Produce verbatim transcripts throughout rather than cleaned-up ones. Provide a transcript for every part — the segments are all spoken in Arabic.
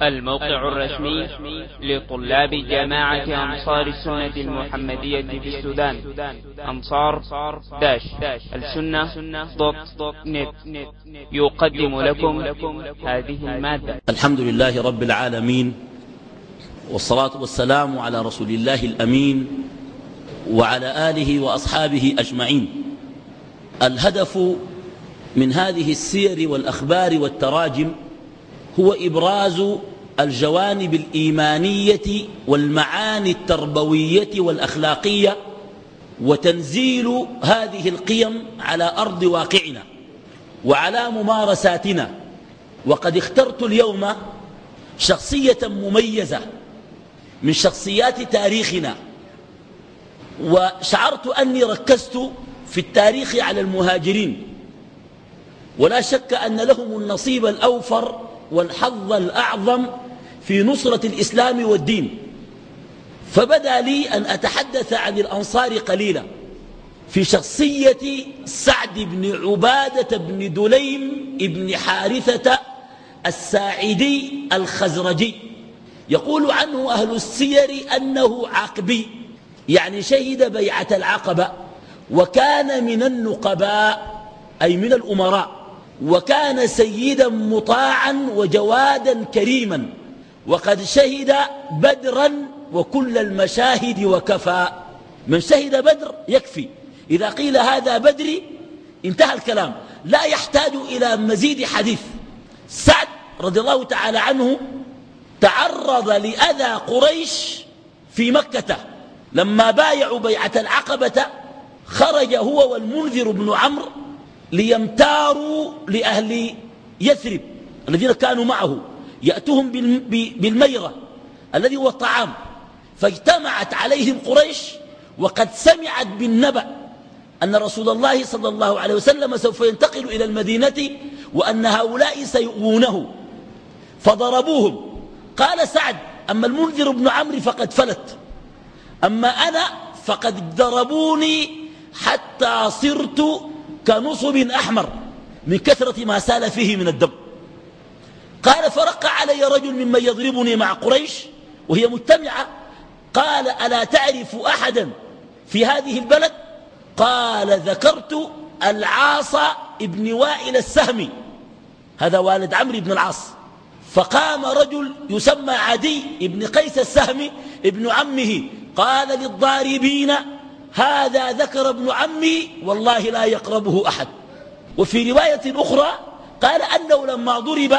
الموقع الرسمي لطلاب جامعة أنصار السنة المحمدية في السودان أنصار داش السنة دوت نت يقدم لكم هذه المادة. الحمد لله رب العالمين، والصلاة والسلام على رسول الله الأمين وعلى آله وأصحابه أجمعين. الهدف من هذه السير والأخبار والتراجم هو إبراز الجوانب الإيمانية والمعاني التربوية والأخلاقية، وتنزيل هذه القيم على أرض واقعنا وعلى ممارساتنا. وقد اخترت اليوم شخصية مميزة من شخصيات تاريخنا، وشعرت أني ركزت في التاريخ على المهاجرين، ولا شك أن لهم النصيب الأوفر والحظ الأعظم في نصرة الإسلام والدين. فبدا لي أن أتحدث عن الأنصار قليلا في شخصية سعد بن عبادة بن دليم بن حارثة الساعدي الخزرجي. يقول عنه أهل السير أنه عقبي، يعني شهد بيعة العقبة، وكان من النقباء أي من الأمراء، وكان سيدا مطاعا وجوادا كريما، وقد شهد بدرا وكل المشاهد وكفى. من شهد بدر يكفي، إذا قيل هذا بدري انتهى الكلام، لا يحتاج إلى مزيد حديث. سعد رضي الله تعالى عنه تعرض لأذى قريش في مكة لما بايعوا بيعة العقبة. خرج هو والمنذر بن عمرو ليمتاروا لأهل يثرب الذين كانوا معه، يأتوهم بالميرة الذي هو الطعام، فاجتمعت عليهم قريش وقد سمعت بالنبأ أن رسول الله صلى الله عليه وسلم سوف ينتقل إلى المدينة وأن هؤلاء سيؤوونه، فضربوهم. قال سعد: أما المنذر بن عمرو فقد فلت، أما أنا فقد ضربوني حتى صرت كنصب أحمر من كثرة ما سال فيه من الدم. قال: فرق علي رجل ممن يضربني مع قريش وهي مجتمعة. قال: ألا تعرف أحدا في هذه البلد؟ قال: ذكرت العاص ابن وائل السهمي، هذا والد عمرو بن العاص. فقام رجل يسمى عدي ابن قيس السهمي ابن عمه، قال للضاربين: هذا ذكر ابن عمي والله لا يقربه أحد. وفي رواية أخرى قال أنه لما ضرب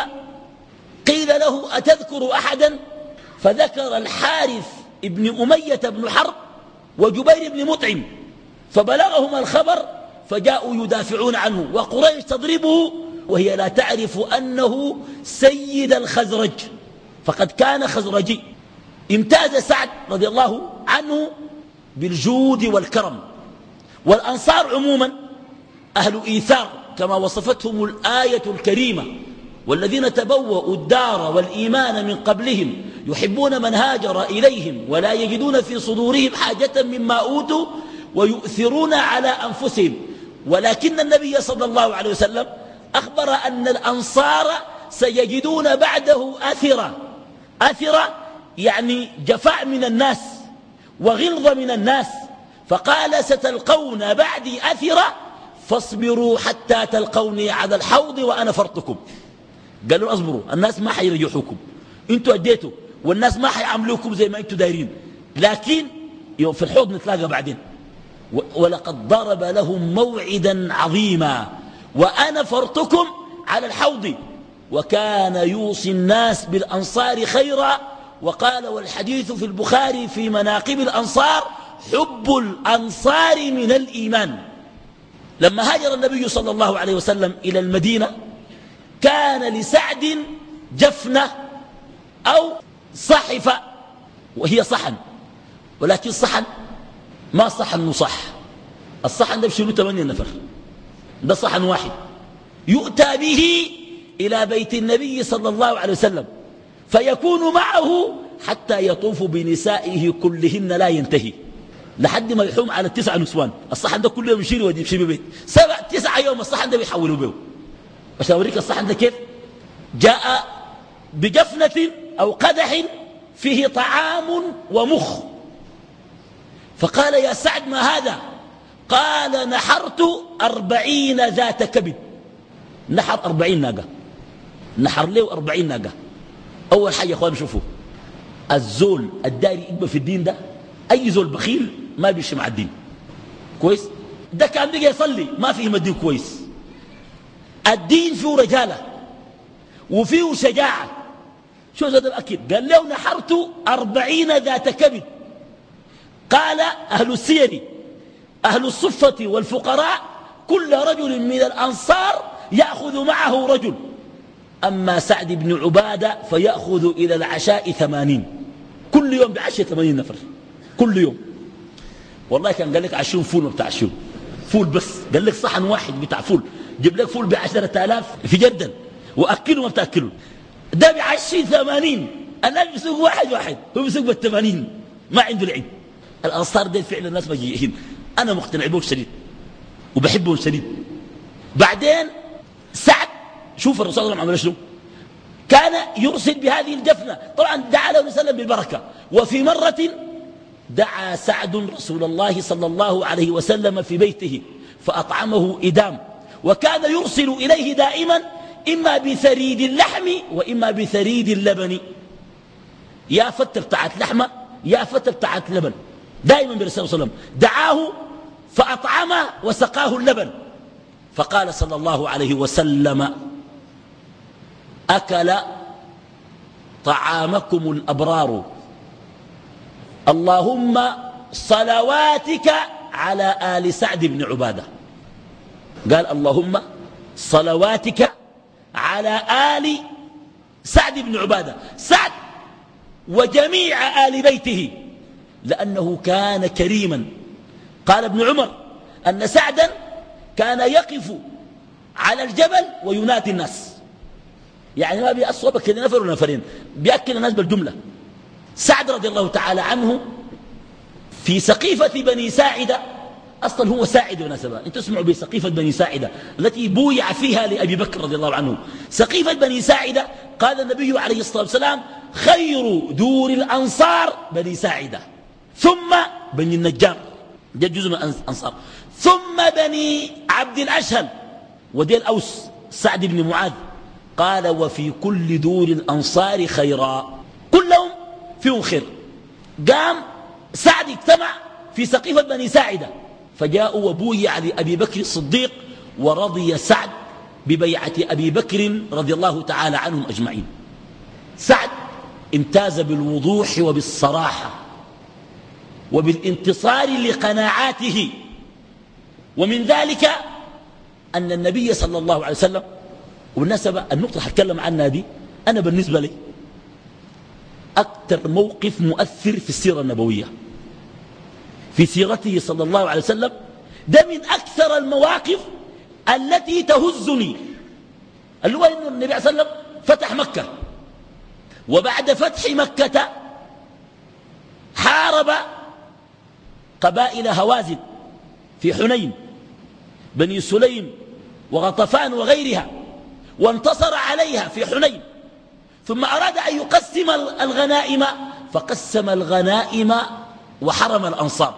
قيل له: أتذكر أحدا؟ فذكر الحارث ابن أمية بن حرب وجبير بن مطعم، فبلغهم الخبر فجاءوا يدافعون عنه، وقريش تضربه وهي لا تعرف أنه سيد الخزرج، فقد كان خزرجي. امتاز سعد رضي الله عنه بالجود والكرم. والأنصار عموما أهل إيثار كما وصفتهم الآية الكريمة: والذين تبوأوا الدار والإيمان من قبلهم يحبون من هاجر إليهم ولا يجدون في صدورهم حاجة مما أوتوا ويؤثرون على أنفسهم. ولكن النبي صلى الله عليه وسلم أخبر أن الأنصار سيجدون بعده أثرة. أثرة يعني جفاء من الناس وغلظ من الناس، فقال: ستلقون بعدي أثرة فاصبروا حتى تلقوني على الحوض وأنا فرطكم. قالوا: اصبروا، الناس ما حيرجحوكم، انتوا اديتوا والناس ما حيعملوكم زي ما انتوا دايرين، لكن يوم في الحوض نتلاقى بعدين. ولقد ضرب لهم موعدا عظيما وأنا فرطكم على الحوض. وكان يوصي الناس بالأنصار خيرا، وقال: والحديث في البخاري في مناقب الأنصار: حب الأنصار من الإيمان. لما هاجر النبي صلى الله عليه وسلم إلى المدينة كان لسعد جفنة أو صحفة، وهي صحن، ولكن صحن ما صحن مصح. الصحن ده بشيلوا ثمانية نفر، ده صحن واحد يؤتى به إلى بيت النبي صلى الله عليه وسلم فيكون معه حتى يطوف بنسائه كلهن لا ينتهي، لحد ما يحوم على التسع نسوان. الصحن ده كله يشيله ودي يمشي ببيت سبع تسعة يوم الصحن ده بيحولوا به. عشان أوريك الصحن ده كيف جاء بجفنة أو قدح فيه طعام ومخ. فقال يا سعد ما هذا؟ قال نحرت أربعين ذات كبد. نحر أربعين ناقة، نحر له أربعين ناقة. أول حاجة يا أخوان شوفوا، الزول الداري يقبل في الدين ده، أي زول بخيل ما بيمشي مع الدين كويس. ده كان بيجي يصلي ما فيه الدين كويس. الدين فيه رجالة وفيه شجاعة. شو هذا الأكيد؟ قال له نحرت أربعين ذات كبد. قال أهل السير أهل الصفة والفقراء كل رجل من الأنصار يأخذ معه رجل، أما سعد بن عبادة فيأخذ إلى العشاء ثمانين. كل يوم بعشاء ثمانين نفر كل يوم. والله كان قال لك عشرين فول ما بتاع عشرين فول بس، قال لك صحن واحد بتاع فول، جيب لك فول بعشرة آلاف في جردل وأكله ما بتأكله. ده بعشرين ثمانين، الناس بيسوق واحد واحد، هو بيسوق بالثمانين، ما عنده العيد. الأنصار دي فعلا الناس مجيئين، أنا مقتنع بهم شديد وبحبهم شديد. بعدين سعد شوف الرسول صلى الله عليه وسلم عمل شنو؟ كان يرسل بهذه الجفنة. طبعا دعا له وسلم بالبركة. وفي مرة دعا سعد رسول الله صلى الله عليه وسلم في بيته فأطعمه إدام، وكان يرسل إليه دائما إما بثريد اللحم وإما بثريد اللبن. يا فتة بتاعت لحمة يا فتة بتاعت لبن، دائما برسول صلى الله عليه وسلم. دعاه فأطعمه وسقاه اللبن. فقال صلى الله عليه وسلم أكل طعامكم الأبرار، اللهم صلواتك على آل سعد بن عبادة. قال اللهم صلواتك على آل سعد بن عبادة، سعد وجميع آل بيته، لأنه كان كريما. قال ابن عمر أن سعدا كان يقف على الجبل وينادي الناس، يعني ما بيأصوبك كده نفر ونفرين، بيأكل الناس بالجملة. سعد رضي الله تعالى عنه في سقيفة بني ساعدة، أصلا هو ساعد ونسبة، انتم تسمعوا بسقيفة بني ساعدة التي بويع فيها لأبي بكر رضي الله عنه. سقيفة بني ساعدة قال النبي عليه الصلاة والسلام خير دور الأنصار بني ساعدة، ثم بني النجار، ده جزء من الأنصار، ثم بني عبد الأشهل، ودي الأوس سعد بن معاذ. قال وفي كل دور الأنصار خيرا، كلهم فيهم خير. قام سعد اجتمع في سقيفة بني ساعدة، فجاءوا وبويع لأبي بكر الصديق، ورضي سعد ببيعة أبي بكر رضي الله تعالى عنهم أجمعين. سعد امتاز بالوضوح وبالصراحة وبالانتصار لقناعاته. ومن ذلك أن النبي صلى الله عليه وسلم، والنسبة النقطة هتكلم عنها دي، أنا بالنسبة لي أكثر موقف مؤثر في السيرة النبوية في سيرته صلى الله عليه وسلم، ده من أكثر المواقف التي تهزني، اللي هو أن النبي صلى الله عليه وسلم فتح مكة، وبعد فتح مكة حارب قبائل هوازن في حنين، بني سليم وغطفان وغيرها، وانتصر عليها في حنين. ثم أراد أن يقسم الغنائم، فقسم الغنائم وحرم الأنصار،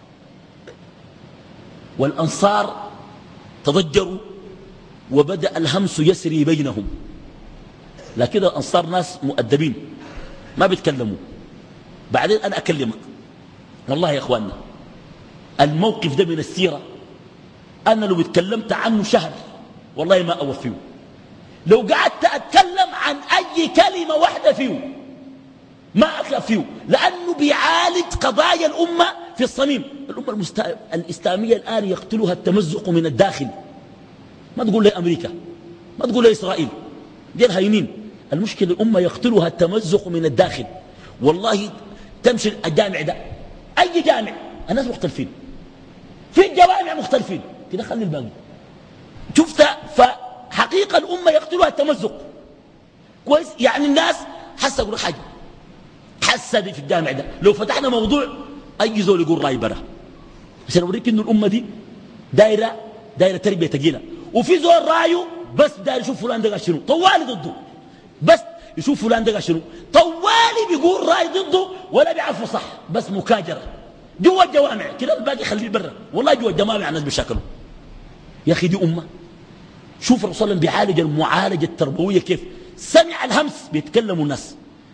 والأنصار تضجروا وبدأ الهمس يسري بينهم. لكن الأنصار ناس مؤدبين ما بيتكلموا. بعدين أنا أكلمك والله يا أخواننا، الموقف ده من السيرة أنا لو اتكلمت عنه شهر والله ما أوفيه. لو قعدت أتكلم عن أي كلمة واحدة فيه ما أكلم فيه، لأنه بيعالج قضايا الأمة في الصميم. الأمة المست... الإسلامية الآن يقتلها التمزق من الداخل. ما تقول لي أمريكا، ما تقول لي إسرائيل، دي الهينين. المشكلة الأمة يقتلها التمزق من الداخل. والله تمشي الجامع ده، أي جامع الناس مختلفين، في الجوامع مختلفين، كده خلي الباقي شفت. فحقيقة الأمة يقتلها التمزق كويس. يعني الناس حاسة يقول حاجة، حاسة دي في الجامع ده لو فتحنا موضوع أي زول يقول رأي برا، عشان أوريك إنه الأمة دي دايرة دايرة تربية تقيلة. وفي زول رايه بس داير يشوف فلان ده شنو طوالي ضده، بس يشوف فلان ده شنو طوالي بيقول راي ضده ولا بيعرفوا صح، بس مكاجرة جوا الجوامع كده، الباقي خليه برا. والله جوا الجوامع الناس بيشاكلوا. يا أخي دي أمة. شوف الرسول صلى الله عليه وسلم بيعالج المعالجة التربوية كيف. سمع الهمس بيتكلموا الناس،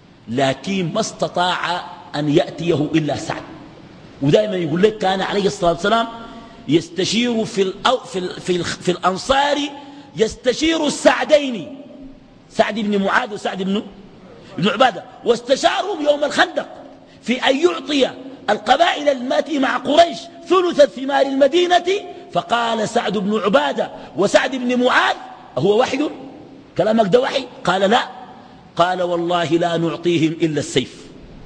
لكن ما استطاع أن يأتيه إلا سعد. ودائما يقول لك كان عليه الصلاة والسلام يستشير في, الأو في, ال في, ال في الأنصار يستشير السعدين، سعد بن معاذ وسعد بن بن عبادة، واستشارهم يوم الخندق في أن يعطي القبائل التي مع قريش ثلث ثمار المدينة. فقال سعد بن عبادة وسعد بن معاذ هو وحي؟ كلامك ده وحي؟ قال لا. قال والله لا نعطيهم إلا السيف،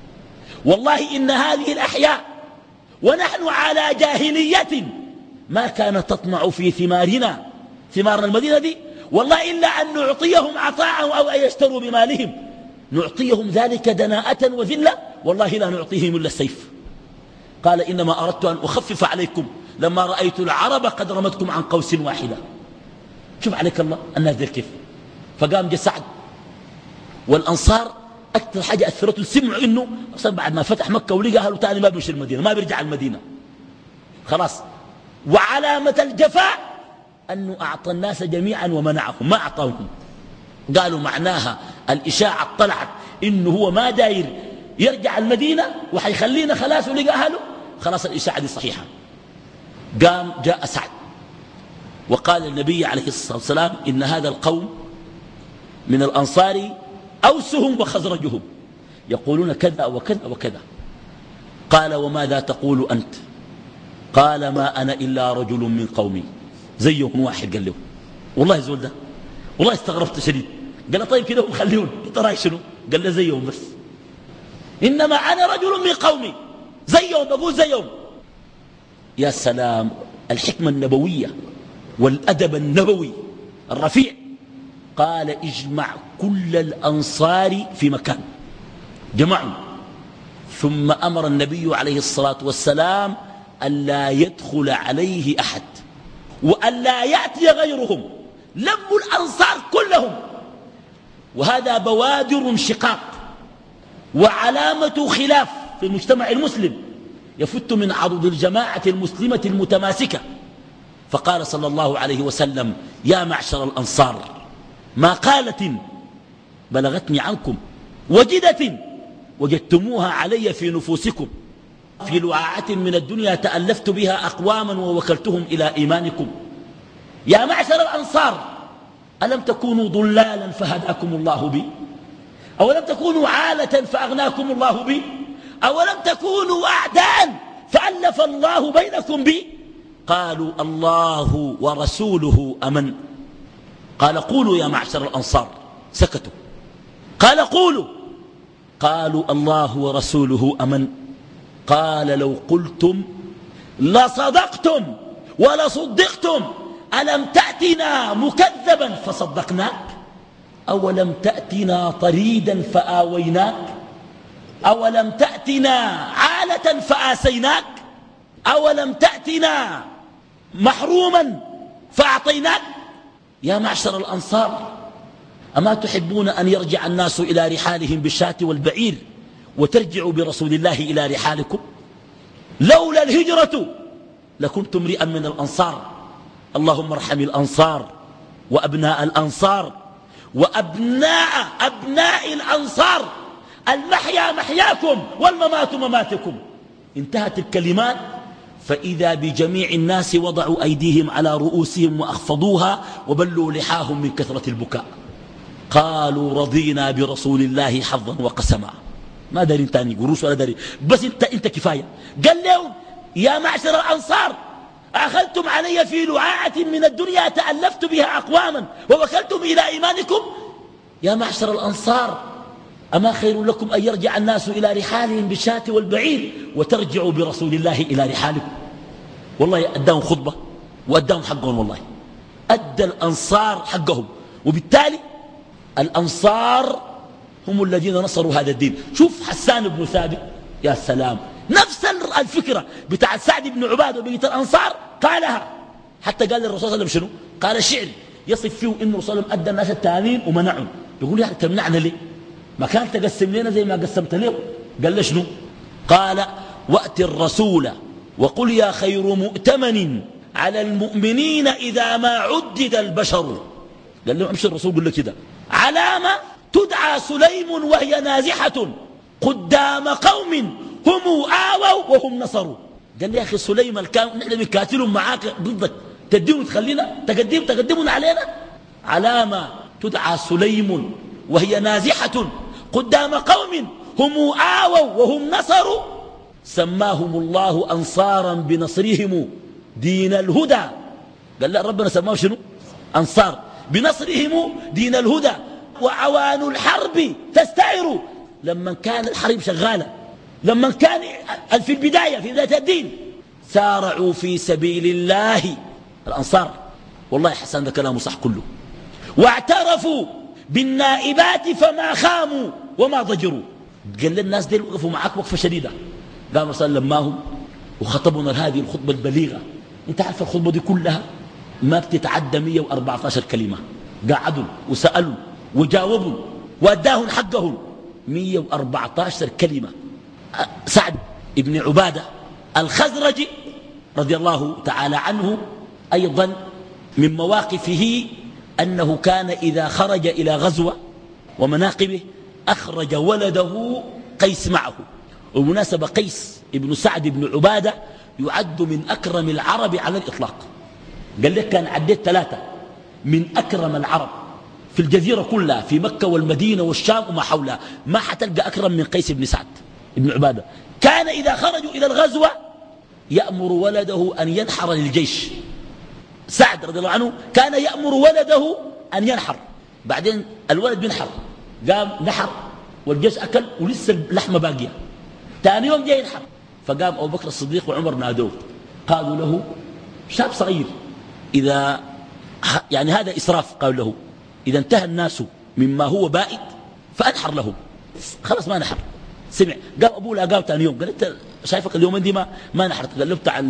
والله إن هذه الأحياء ونحن على جاهلية ما كانت تطمع في ثمارنا ثمار المدينة دي، والله إلا أن نعطيهم عطاء أو أن يشتروا بمالهم، نعطيهم ذلك دناءة وذلة، والله لا نعطيهم إلا السيف. قال إنما أردت أن أخفف عليكم لما رأيت العرب قد رمتكم عن قوس واحدة. شوف عليك الله الناس دي كيف. فقام جاء سعد والأنصار أكثر حاجة أثرته سمعوا إنه أصلا بعد ما فتح مكة ولقى أهله تاني ما بيمشي المدينة، ما بيرجع المدينة خلاص. وعلامة الجفاء أنه أعطى الناس جميعا ومنعهم، ما أعطاهم. قالوا معناها الإشاعة طلعت إنه هو ما داير يرجع المدينة وحيخلينا خلاص ولقى أهله، خلاص الإشاعة دي صحيحة. قام جاء سعد وقال النبي عليه الصلاة والسلام إن هذا القوم من الأنصار أوسهم وخزرجهم يقولون كذا وكذا وكذا. قال وماذا تقول أنت؟ قال ما أنا إلا رجل من قومي. زيهم واحد قال له والله زول ده والله استغربت شديد. قال له طيب كده هم خليون انت رايك شنو؟ قال له زيهم بس، إنما أنا رجل من قومي زيهم بقول زيهم. يا سلام الحكمة النبوية والأدب النبوي الرفيع. قال اجمع كل الأنصار في مكان، جمعوا، ثم أمر النبي عليه الصلاة والسلام ألا يدخل عليه أحد وألا يأتي غيرهم، لموا الأنصار كلهم. وهذا بوادر انشقاق وعلامة خلاف في المجتمع المسلم يفت من عضد الجماعة المسلمة المتماسكة. فقال صلى الله عليه وسلم يا معشر الأنصار مقالة بلغتني عنكم وجدة وجدتموها علي في نفوسكم، في لعاعة من الدنيا تألفت بها أقواما ووكلتهم إلى إيمانكم. يا معشر الأنصار ألم تكونوا ضلالا فهداكم الله بي؟ أولم تكونوا عالة فأغناكم الله بي؟ أولم تكونوا أعداء فألف الله بينكم بي؟ قالوا الله ورسوله أمن. قال قولوا يا معشر الأنصار، سكتوا. قال قولوا، قالوا الله ورسوله أمن. قال لو قلتم لصدقتم ولصدقتم، ألم تأتنا مكذبا فصدقناك؟ أولم تأتنا طريدا فآويناك؟ أولم تأتنا عالة فآسيناك؟ أولم تأتنا محروما فأعطيناك؟ يا معشر الأنصار أما تحبون أن يرجع الناس إلى رحالهم بالشاة والبعير وترجعوا برسول الله إلى رحالكم؟ لولا الهجرة لكنت امرئا من الأنصار. اللهم ارحم الأنصار وأبناء الأنصار وأبناء أبناء الأنصار، المحيا محياكم والممات مماتكم. انتهت الكلمات فإذا بجميع الناس وضعوا أيديهم على رؤوسهم وأخفضوها وبلوا لحاهم من كثرة البكاء. قالوا رضينا برسول الله حظا وقسما. ما داري تاني قروش ولا داري، بس انت, انت كفاية. قال لهم يا معشر الأنصار أخذتم علي في لعاعة من الدنيا تألفت بها أقواما ووكلتم إلى إيمانكم. يا معشر الأنصار أما خير لكم أن يرجع الناس إلى رحالهم بالشاة والبعير وترجعوا برسول الله إلى رحالكم؟ والله أداهم خطبة وأداهم حقهم، والله أدى الأنصار حقهم. وبالتالي الأنصار هم الذين نصروا هذا الدين. شوف حسان بن ثابت، يا سلام، نفس الفكرة بتاع سعد بن عبادة وبقية الأنصار قالها. حتى قال للرسول صلى الله عليه وسلم شنو؟ قال الشعر يصف فيه إن الرسول صلى الله عليه وسلم أدى الناس التانين ومنعهم. يقول يعني تمنعنا ليه؟ ما كان تقسم لنا زي ما قسمت له. قال له شنو؟ قال وأت الرسول وقل يا خير مؤتمن على المؤمنين إذا ما عدد البشر. قال له امشي الرسول قل له كده علامة تدعى سليم وهي نازحة قدام قوم هم آووا وهم نصروا. قال لي يا أخي سليم الكام نحن بنكاتلهم معاك ضدك تديهم تخلينا تقدم تقدمون علينا. علامة تدعى سليم وهي نازحة قدام قوم هم آووا وهم نصروا سماهم الله أنصارا بنصرهم دين الهدى. قال لا ربنا سماه شنو؟ أنصار بنصرهم دين الهدى وعوان الحرب تستعر. لما كان الحرب شغالة لما كان في البداية في بداية الدين سارعوا في سبيل الله الأنصار. والله حسن ده كلامه صح كله. واعترفوا بالنائبات فما خاموا وما ضجروا. قال للناس دي وقفوا معك وقفة شديدة. قام صلى الله لماهم وخطبنا هذه الخطبة البليغة. انت عارف الخطبة دي كلها ما بتتعدى مئة وأربعة عشر كلمة. قعدوا وسألوا وجاوبوا وأداهم حقهم مئة وأربعة عشر كلمة. سعد بن عبادة الخزرجي رضي الله تعالى عنه أيضا من مواقفه أنه كان إذا خرج إلى غزوة ومناقبه أخرج ولده قيس معه. وبمناسبة قيس ابن سعد بن عبادة يعد من أكرم العرب على الإطلاق. قال لك كان عديت ثلاثة من أكرم العرب في الجزيرة كلها في مكة والمدينة والشام وما حولها ما حتلقى أكرم من قيس بن سعد بن عبادة. كان إذا خرجوا إلى الغزوة يأمر ولده أن ينحر للجيش. سعد رضي الله عنه كان يأمر ولده أن ينحر. بعدين الولد بينحر قام نحر والجيش أكل ولسه اللحمة باقية. ثاني يوم جاي ينحر فقام أبو بكر الصديق وعمر نادوه قالوا له شاب صغير إذا يعني هذا إسراف. قالوا له إذا انتهى الناس مما هو بائد فأنحر لهم. خلاص ما نحر. سمع قام أبوه لاقاه ثاني يوم قال أنت شايفك اليومين دي ما, ما نحرت. قال له بتاع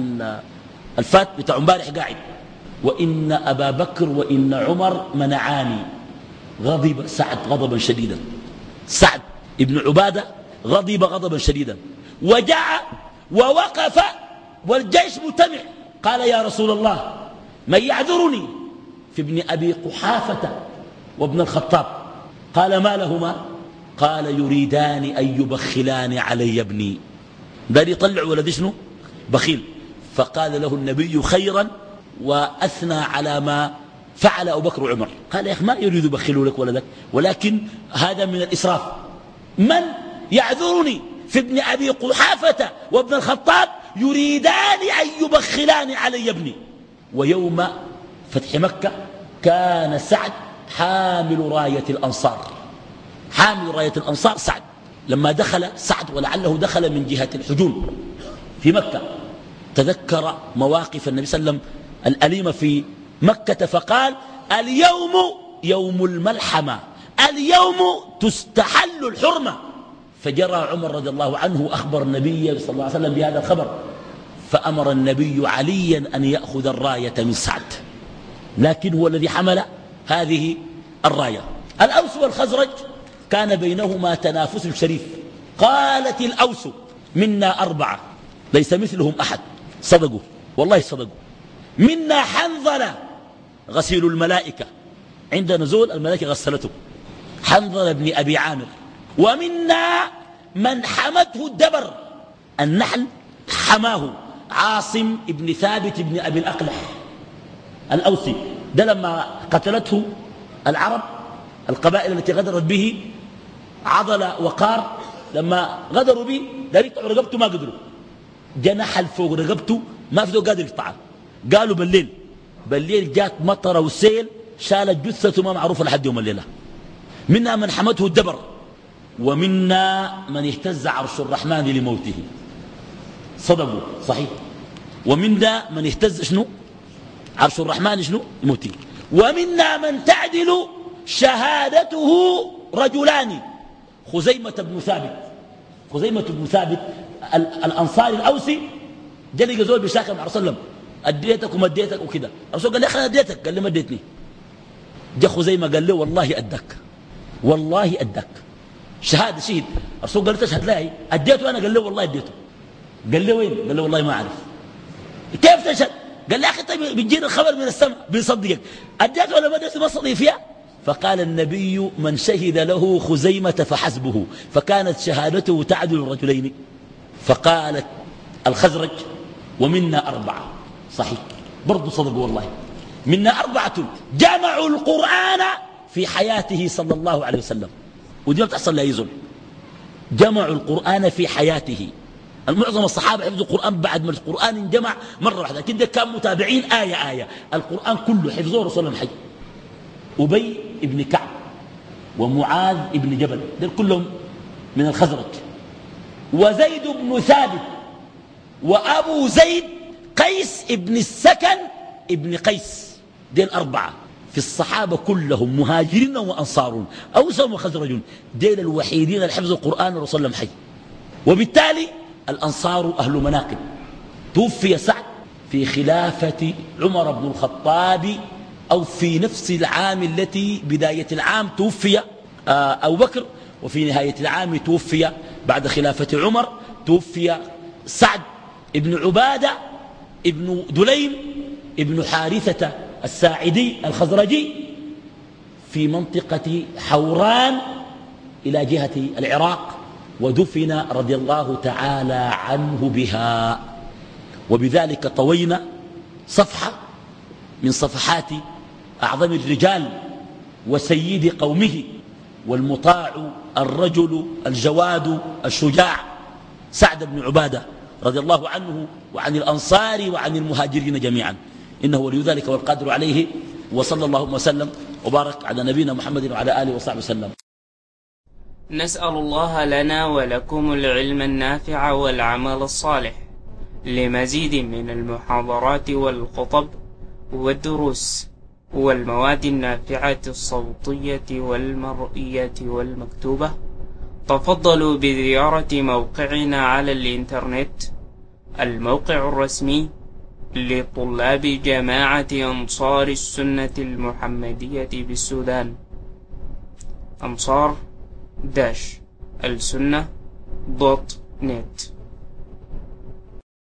الفات بتاع امبارح قاعد. وإن أبا بكر وإن عمر منعاني. غضب سعد غضبا شديدا. سعد ابن عبادة غضب غضبا شديدا وجاء ووقف والجيش مجتمع. قال يا رسول الله من يعذرني في ابن أبي قحافة وابن الخطاب. قال ما لهما؟ قال يريدان أن يبخلان علي ابني. دار يطلع ولد شنو؟ بخيل. فقال له النبي خيرا وأثنى على ما فعل أبو بكر وعمر. قال يا أخي ما يريد يبخلوا لك ولدك ولكن هذا من الإسراف. من يعذرني في ابن أبي قحافة وابن الخطاب يريدان أن يبخلان علي ابني. ويوم فتح مكة كان سعد حامل راية الأنصار. حامل راية الأنصار سعد. لما دخل سعد ولعله دخل من جهة الحجون في مكة تذكر مواقف النبي صلى الله عليه وسلم الأليمة في مكة فقال اليوم يوم الملحمة اليوم تستحل الحرمة. فجرى عمر رضي الله عنه وأخبر النبي صلى الله عليه وسلم بهذا الخبر فأمر النبي عليا أن يأخذ الراية من سعد لكن هو الذي حمل هذه الراية. الأوس والخزرج كان بينهما تنافس شريف. قالت الأوس منا أربعة ليس مثلهم أحد. صدقوا والله صدقوا. منا حنظلة غسيل الملائكة عند نزول الملائكة غسلته حنظلة بن أبي عامر. ومنا من حمته الدبر النحل حماه عاصم بن ثابت بن أبي الأقلح الأوسي. ده لما قتلته العرب القبائل التي غدرت به عضل وقار لما غدروا به دار يقطعوا رقبته ما قدروا. جنح فوق رقبته ما في قادر يقطعها. قالوا بالليل بالليل جات مطره وسيل شالت جثته ما معروفه لحد يوم الليله. منا من حمته الدبر ومنا من اهتز عرش الرحمن لموته. صدقوا صحيح. ومنا من اهتز شنو عرش الرحمن شنو لموته. ومنا من تعدل شهادته رجلان خزيمة بن ثابت. خزيمة بن ثابت الأنصاري الأوسي جلق زول بشاكل مع رسول الله أديتك وما أديتك وكذا. الرسول قال لي أخي أديتك قال لي ما أديتني. جاء خزيمة قال له والله أدك والله أدك. شهادة شهد. الرسول قال له تشهد لا اديته انا؟ قال له والله اديته. قال له وين؟ قال له والله ما اعرف. كيف تشهد؟ قال له يا اخي طيب بتجينا الخبر من السماء بيصدقك، اديته ولا ما اديته؟ ما صدق فيها. فقال النبي من شهد له خزيمة فحسبه، فكانت شهادته تعدل الرجلين. فقالت الخزرج ومنا أربعة، صحيح برضو صدقوا والله، منا أربعة جمعوا القرآن في حياته صلى الله عليه وسلم، ودي ما بتحصل لا يزول. جمعوا القرآن في حياته. المعظم الصحابة حفظوا القرآن بعد ما القرآن انجمع مرة واحدة، لكن ده كان متابعين آية آية. القرآن كله حفظوه رسول الله حي. أبي ابن كعب ومعاذ ابن جبل دول كلهم من الخزرج، وزيد بن ثابت وأبو زيد قيس ابن السكن ابن قيس، دول أربعة في الصحابة كلهم مهاجرين وأنصار أوس وخزرج، دول الوحيدين اللي حفظوا القرآن ورسول الله حي. وبالتالي الأنصار أهل مناقب. توفي سعد في خلافة عمر بن الخطاب أو في نفس العام التي بداية العام توفي أبو بكر، وفي نهاية العام توفي بعد خلافة عمر توفي سعد ابن عبادة ابن دليم ابن حارثة الساعدي الخزرجي في منطقة حوران إلى جهة العراق، ودفن رضي الله تعالى عنه بها. وبذلك طوينا صفحة من صفحات أعظم الرجال وسيد قومه والمطاع الرجل الجواد الشجاع سعد بن عبادة رضي الله عنه وعن الأنصار وعن المهاجرين جميعا، إنه ولي ذلك والقادر عليه. وصلى الله وسلم وبارك على نبينا محمد وعلى آله وصحبه وسلم. نسأل الله لنا ولكم العلم النافع والعمل الصالح. لمزيد من المحاضرات والخطب والدروس والمواد النافعة الصوتية والمرئية والمكتوبة، تفضلوا بزيارة موقعنا على الإنترنت، الموقع الرسمي لطلاب جماعة أنصار السنة المحمدية بالسودان، أنصار داش السنة دوت نت.